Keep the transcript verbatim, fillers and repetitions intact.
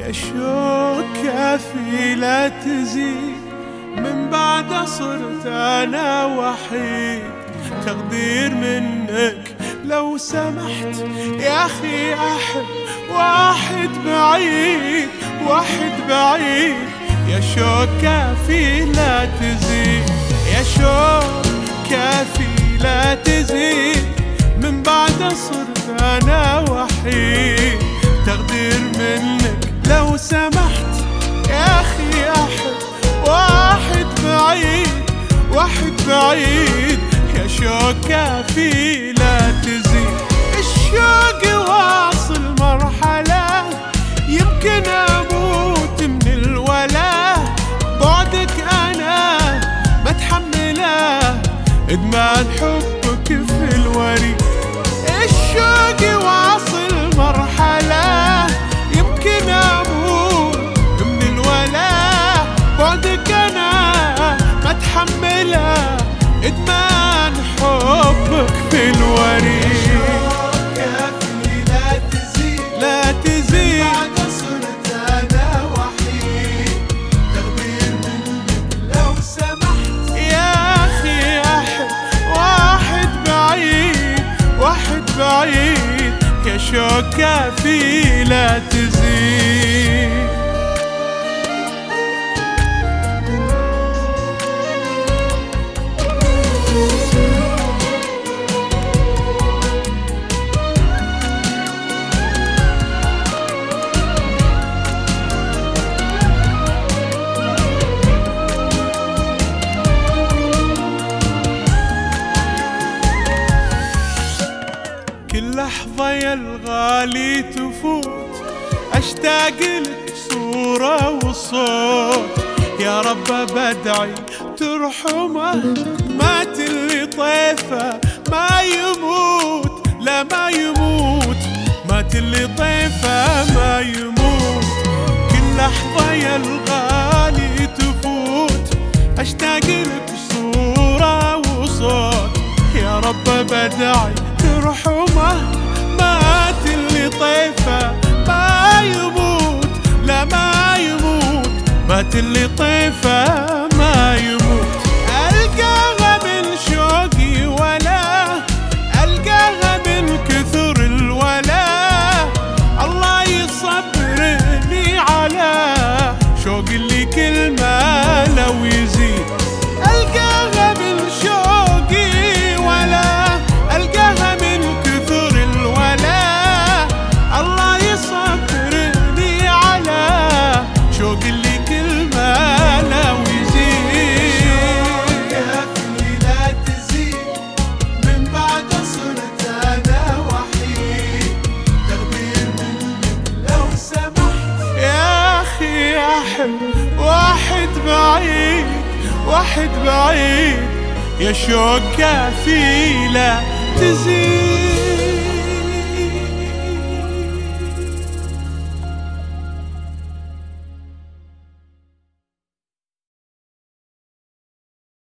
يا شوق كافي لا تزيد، من بعد صرت أنا وحيد. تقدير منك لو سمحت يا أخي أحب واحد بعيد، واحد بعيد. يا شوق كافي لا تزيد، يا شوق كافي لا تزيد، من بعد صرت أنا وحيد. تقدير منك لو سمحت يا أخي أحب واحد بعيد، واحد بعيد. يا شوق كافي لا تزيد. الشوق واصل مرحلة يمكن أموت من الولا، بعدك أنا ما أتحمله، إدمان حبك في الوريد. الشوق واصل مرحلة يمكن أموت من الولا، بعدك أنا ما أتحمله، إدمان حبك في الوريد. كافي لا تزيد، لا تزيد، بعد صرت أنا وحيد. تقدير منك لو سمحت يا أخي أحب واحد بعيد، واحد بعيد. يا شوق كافي لا تزيد. كل لحظة يا الغالي تفوت أشتاق لك صورة وصوت. يا رب بدعي ترحمه، مات اللي طيفه ما يموت، لا ما يموت، مات اللي طيفه ما يموت. كل لحظة يا الغالي تفوت أشتاق لك صورة وصوت. يا رب بدعي ترحمه، مات اللي طيفه ما يموت، لا ما يموت، مات اللي طيفه ما يموت. ألقاها من شوقي ولا ألقاها من كثر الولا، الله يصبرني على شوق اللي كل ما لو يزيد. ألقاها من شوقي ولا ألقاها من كثر الولا، الله يصبرني على شوق اللي كل ما لو يزيد. كافي لا تزيد، من بعد صرت أنا وحيد. تقدير منك لو سمحت يا أخي أحب واحد بعيد، واحد بعيد. يا شوق كافي لا تزيد.